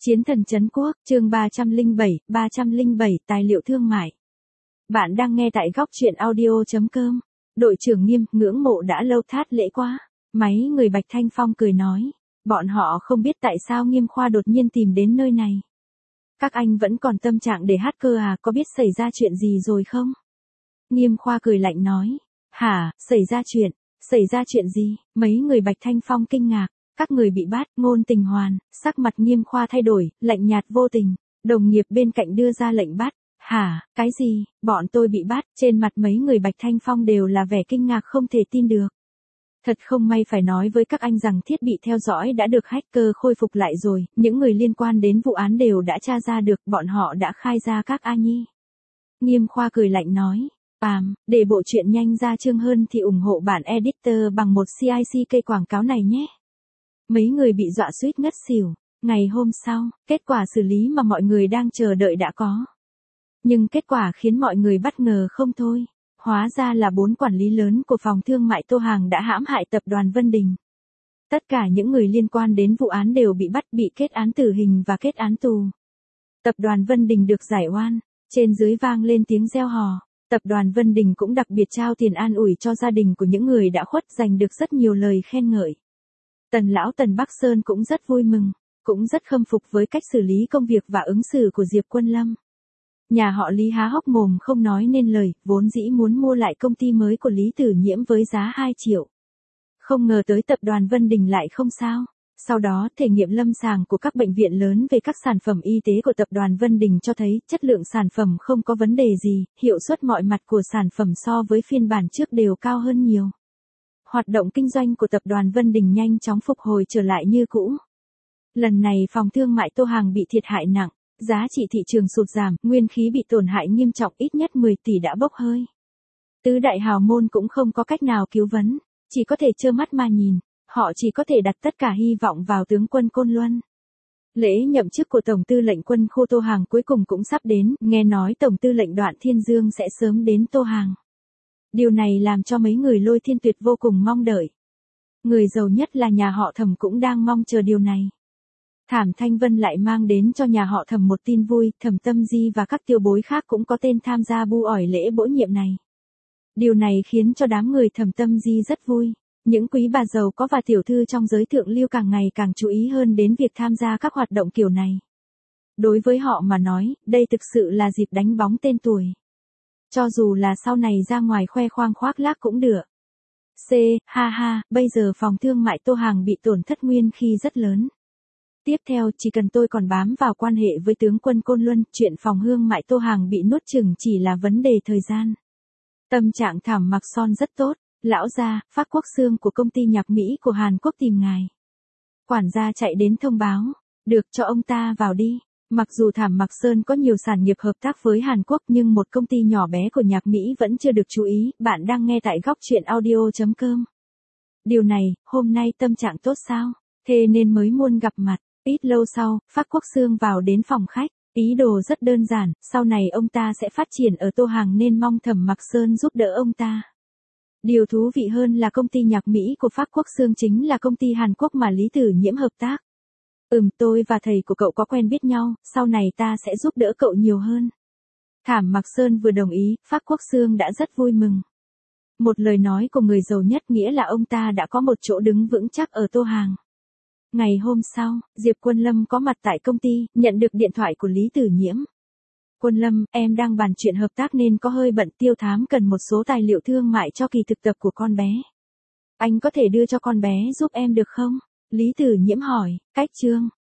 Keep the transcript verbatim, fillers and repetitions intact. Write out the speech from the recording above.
Chiến thần trấn quốc, chương ba trăm lẻ bảy, ba trăm lẻ bảy, tài liệu thương mại. Bạn đang nghe tại góc truyện audio chấm com. Đội trưởng Nghiêm, ngưỡng mộ đã lâu thát lễ quá. Máy người Bạch Thanh Phong cười nói. Bọn họ không biết tại sao Nghiêm Khoa đột nhiên tìm đến nơi này. Các anh vẫn còn tâm trạng để hát cơ à, có biết xảy ra chuyện gì rồi không? Nghiêm Khoa cười lạnh nói. Hả, xảy ra chuyện, xảy ra chuyện gì? Mấy người Bạch Thanh Phong kinh ngạc. Các người bị bắt, Ngôn Tình Hoàn, sắc mặt Nghiêm Khoa thay đổi, lạnh nhạt vô tình. Đồng nghiệp bên cạnh đưa ra lệnh bắt. Hả, cái gì, bọn tôi bị bắt, trên mặt mấy người Bạch Thanh Phong đều là vẻ kinh ngạc không thể tin được. Thật không may phải nói với các anh rằng thiết bị theo dõi đã được hacker khôi phục lại rồi, những người liên quan đến vụ án đều đã tra ra được, bọn họ đã khai ra các A Nhi. Nghiêm Khoa cười lạnh nói. Pàm, để bộ truyện nhanh ra chương hơn thì ủng hộ bản editor bằng một xê i xê cây quảng cáo này nhé. Mấy người bị dọa suýt ngất xỉu. Ngày hôm sau, kết quả xử lý mà mọi người đang chờ đợi đã có. Nhưng kết quả khiến mọi người bất ngờ không thôi. Hóa ra là bốn quản lý lớn của phòng thương mại Tô Hàng đã hãm hại tập đoàn Vân Đình. Tất cả những người liên quan đến vụ án đều bị bắt, bị kết án tử hình và kết án tù. Tập đoàn Vân Đình được giải oan, trên dưới vang lên tiếng reo hò. Tập đoàn Vân Đình cũng đặc biệt trao tiền an ủi cho gia đình của những người đã khuất, giành được rất nhiều lời khen ngợi. Tần lão Tần Bắc Sơn cũng rất vui mừng, cũng rất khâm phục với cách xử lý công việc và ứng xử của Diệp Quân Lâm. Nhà họ Lý há hốc mồm không nói nên lời, vốn dĩ muốn mua lại công ty mới của Lý Tử Nhiễm với giá hai triệu. Không ngờ tới tập đoàn Vân Đình lại không sao. Sau đó, thể nghiệm lâm sàng của các bệnh viện lớn về các sản phẩm y tế của tập đoàn Vân Đình cho thấy chất lượng sản phẩm không có vấn đề gì, hiệu suất mọi mặt của sản phẩm so với phiên bản trước đều cao hơn nhiều. Hoạt động kinh doanh của tập đoàn Vân Đình nhanh chóng phục hồi trở lại như cũ. Lần này phòng thương mại Tô Hàng bị thiệt hại nặng, giá trị thị trường sụt giảm, nguyên khí bị tổn hại nghiêm trọng, ít nhất mười tỷ đã bốc hơi. Tứ đại hào môn cũng không có cách nào cứu vấn, chỉ có thể trơ mắt mà nhìn, họ chỉ có thể đặt tất cả hy vọng vào tướng quân Côn Luân. Lễ nhậm chức của Tổng tư lệnh quân khu Tô Hàng cuối cùng cũng sắp đến, nghe nói Tổng tư lệnh Đoạn Thiên Dương sẽ sớm đến Tô Hàng. Điều này làm cho mấy người Lôi Thiên Tuyệt vô cùng mong đợi. Người giàu nhất là nhà họ Thẩm cũng đang mong chờ điều này. Thảm Thanh Vân lại mang đến cho nhà họ Thẩm một tin vui, Thẩm Tâm Di và các tiểu bối khác cũng có tên tham gia bu ỏi lễ bổ nhiệm này. Điều này khiến cho đám người Thẩm Tâm Di rất vui. Những quý bà giàu có và tiểu thư trong giới thượng lưu càng ngày càng chú ý hơn đến việc tham gia các hoạt động kiểu này. Đối với họ mà nói, đây thực sự là dịp đánh bóng tên tuổi. Cho dù là sau này ra ngoài khoe khoang khoác lác cũng được. C, ha ha, bây giờ phòng thương mại Tô Hàng bị tổn thất nguyên khi rất lớn. Tiếp theo, chỉ cần tôi còn bám vào quan hệ với tướng quân Côn Luân, chuyện phòng hương mại Tô Hàng bị nuốt chửng chỉ là vấn đề thời gian. Tâm trạng Thẩm Mặc Son rất tốt, lão gia, Phác Quốc Xương của công ty nhạc Mỹ của Hàn Quốc tìm ngài. Quản gia chạy đến thông báo, được cho ông ta vào đi. Mặc dù Thẩm Mặc Sơn có nhiều sản nghiệp hợp tác với Hàn Quốc nhưng một công ty nhỏ bé của nhạc Mỹ vẫn chưa được chú ý, bạn đang nghe tại góc truyện audio chấm com. Điều này, hôm nay tâm trạng tốt sao? Thế nên mới muốn gặp mặt. Ít lâu sau, Phác Quốc Xương vào đến phòng khách, ý đồ rất đơn giản, sau này ông ta sẽ phát triển ở Tô Hàng nên mong Thẩm Mặc Sơn giúp đỡ ông ta. Điều thú vị hơn là công ty nhạc Mỹ của Phác Quốc Xương chính là công ty Hàn Quốc mà Lý Tử Nhiễm hợp tác. Ừm, tôi và thầy của cậu có quen biết nhau, sau này ta sẽ giúp đỡ cậu nhiều hơn. Thẩm Mặc Sơn vừa đồng ý, Phác Quốc Xương đã rất vui mừng. Một lời nói của người giàu nhất nghĩa là ông ta đã có một chỗ đứng vững chắc ở Tô Hàng. Ngày hôm sau, Diệp Quân Lâm có mặt tại công ty, nhận được điện thoại của Lý Tử Nhiễm. Quân Lâm, em đang bàn chuyện hợp tác nên có hơi bận, Tiêu Thám cần một số tài liệu thương mại cho kỳ thực tập của con bé. Anh có thể đưa cho con bé giúp em được không? Lý Tử Nhiễm hỏi, cách chương,